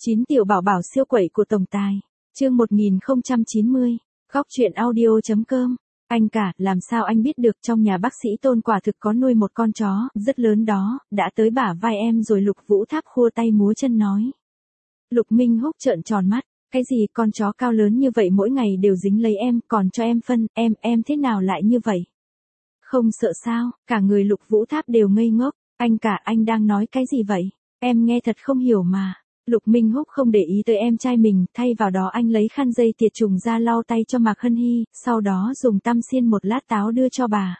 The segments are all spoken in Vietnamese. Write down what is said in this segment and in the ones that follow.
9 tiểu bảo bảo siêu quẩy của tổng tài. Chương 1090. Góc truyện audio.com. Anh cả, làm sao anh biết được trong nhà bác sĩ Tôn quả thực có nuôi một con chó, rất lớn đó, đã tới bả vai em rồi. Lục Vũ Tháp khua tay múa chân nói. Lục Minh Húc trợn tròn mắt, cái gì con chó cao lớn như vậy mỗi ngày đều dính lấy em, còn cho em phân, em thế nào lại như vậy? Không sợ sao? Cả người Lục Vũ Tháp đều ngây ngốc, anh cả anh đang nói cái gì vậy? Em nghe thật không hiểu mà. Lục Minh Húc không để ý tới em trai mình, thay vào đó anh lấy khăn dây tiệt trùng ra lau tay cho Mạc Hân Hy, sau đó dùng tăm xiên một lát táo đưa cho bà.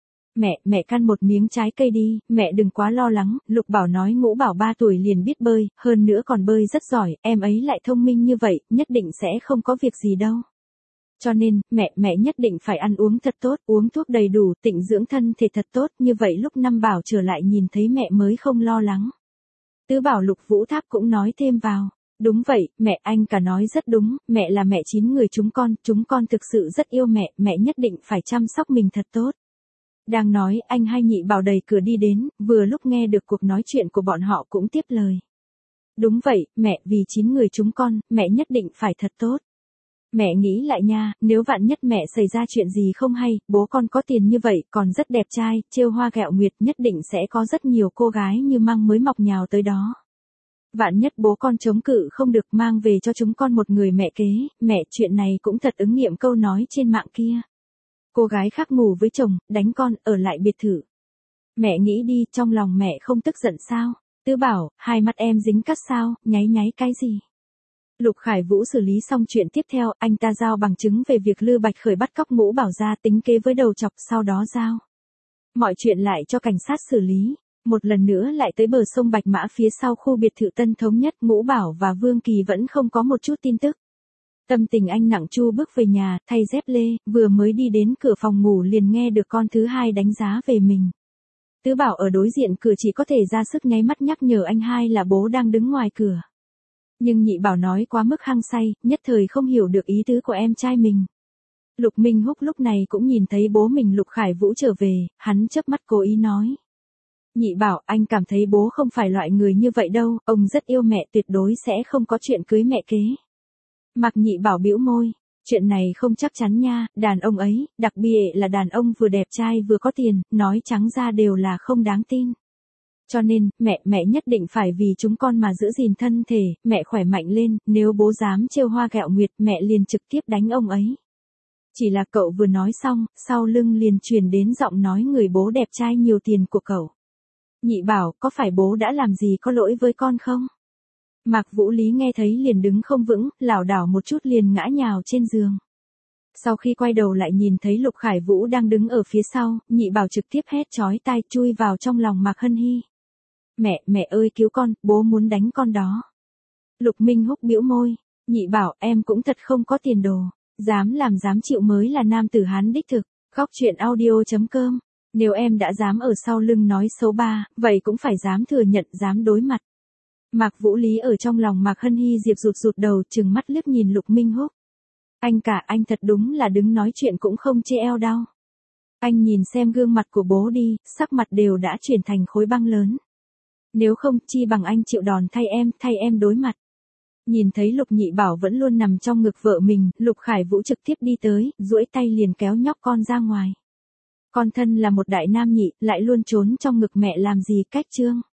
Mẹ căn một miếng trái cây đi, mẹ đừng quá lo lắng. Lục Bảo nói Ngũ Bảo 3 tuổi liền biết bơi, hơn nữa còn bơi rất giỏi, em ấy lại thông minh như vậy, nhất định sẽ không có việc gì đâu. Cho nên, mẹ nhất định phải ăn uống thật tốt, uống thuốc đầy đủ, tịnh dưỡng thân thể thật tốt, như vậy lúc Năm Bảo trở lại nhìn thấy mẹ mới không lo lắng. Tứ Bảo Lục Vũ Tháp cũng nói thêm vào. Đúng vậy, mẹ, anh cả nói rất đúng, mẹ là mẹ 9 người chúng con thực sự rất yêu mẹ nhất định phải chăm sóc mình thật tốt. Đang nói, anh hai Nhị Bảo đẩy cửa đi đến, vừa lúc nghe được cuộc nói chuyện của bọn họ cũng tiếp lời. Đúng vậy, mẹ, vì 9 người chúng con, mẹ nhất định phải thật tốt. Mẹ nghĩ lại nha, nếu vạn nhất mẹ xảy ra chuyện gì không hay, bố con có tiền như vậy, còn rất đẹp trai, trêu hoa ghẹo nguyệt, nhất định sẽ có rất nhiều cô gái như măng mới mọc nhào tới đó. Vạn nhất bố con chống cự không được, mang về cho chúng con một người mẹ kế, mẹ, chuyện này cũng thật ứng nghiệm câu nói trên mạng kia. Cô gái khác ngủ với chồng, đánh con, ở lại biệt thự. Mẹ nghĩ đi, trong lòng mẹ không tức giận sao? Tứ Bảo, hai mắt em dính cắt sao, nháy cái gì? Lục Khải Vũ xử lý xong chuyện tiếp theo, anh ta giao bằng chứng về việc Lư Bạch Khởi bắt cóc Ngũ Bảo ra, tính kế với đầu chọc, sau đó giao mọi chuyện lại cho cảnh sát xử lý. Một lần nữa lại tới bờ sông Bạch Mã phía sau khu biệt thự Tân Thống Nhất, Ngũ Bảo và Vương Kỳ vẫn không có một chút tin tức. Tâm tình anh nặng chu bước về nhà, thay dép lê, vừa mới đi đến cửa phòng ngủ liền nghe được con thứ hai đánh giá về mình. Tứ Bảo ở đối diện cửa chỉ có thể ra sức nháy mắt nhắc nhở anh hai là bố đang đứng ngoài cửa. Nhưng Nhị Bảo nói quá mức hăng say, nhất thời không hiểu được ý tứ của em trai mình. Lục Minh Húc lúc này cũng nhìn thấy bố mình Lục Khải Vũ trở về, hắn chớp mắt cố ý nói. Nhị Bảo, anh cảm thấy bố không phải loại người như vậy đâu, ông rất yêu mẹ, tuyệt đối sẽ không có chuyện cưới mẹ kế. Mạc Nhị Bảo bĩu môi, chuyện này không chắc chắn nha, đàn ông ấy, đặc biệt là đàn ông vừa đẹp trai vừa có tiền, nói trắng ra đều là không đáng tin. Cho nên, mẹ nhất định phải vì chúng con mà giữ gìn thân thể, mẹ khỏe mạnh lên, nếu bố dám trêu hoa ghẹo nguyệt, mẹ liền trực tiếp đánh ông ấy. Chỉ là cậu vừa nói xong, sau lưng liền truyền đến giọng nói người bố đẹp trai nhiều tiền của cậu. Nhị Bảo, có phải bố đã làm gì có lỗi với con không? Mạc Vũ Lý nghe thấy liền đứng không vững, lảo đảo một chút liền ngã nhào trên giường. Sau khi quay đầu lại nhìn thấy Lục Khải Vũ đang đứng ở phía sau, Nhị Bảo trực tiếp hét chói tai chui vào trong lòng Mạc Hân Hy. Mẹ ơi cứu con, bố muốn đánh con đó. Lục Minh Húc bĩu môi, Nhị Bảo em cũng thật không có tiền đồ, dám làm dám chịu mới là nam tử Hán đích thực. Góc truyện audio.com. Nếu em đã dám ở sau lưng nói xấu ba, vậy cũng phải dám thừa nhận, dám đối mặt. Mạc Vũ Lý ở trong lòng Mạc Hân Hy Diệp rụt đầu, trừng mắt liếc nhìn Lục Minh Húc. Anh cả, anh thật đúng là đứng nói chuyện cũng không chê eo đau. Anh nhìn xem gương mặt của bố đi, sắc mặt đều đã chuyển thành khối băng lớn. Nếu không, chi bằng anh chịu đòn thay em đối mặt. Nhìn thấy Lục Nhị Bảo vẫn luôn nằm trong ngực vợ mình, Lục Khải Vũ trực tiếp đi tới, duỗi tay liền kéo nhóc con ra ngoài. Con thân là một đại nam nhị, lại luôn trốn trong ngực mẹ làm gì cách trương.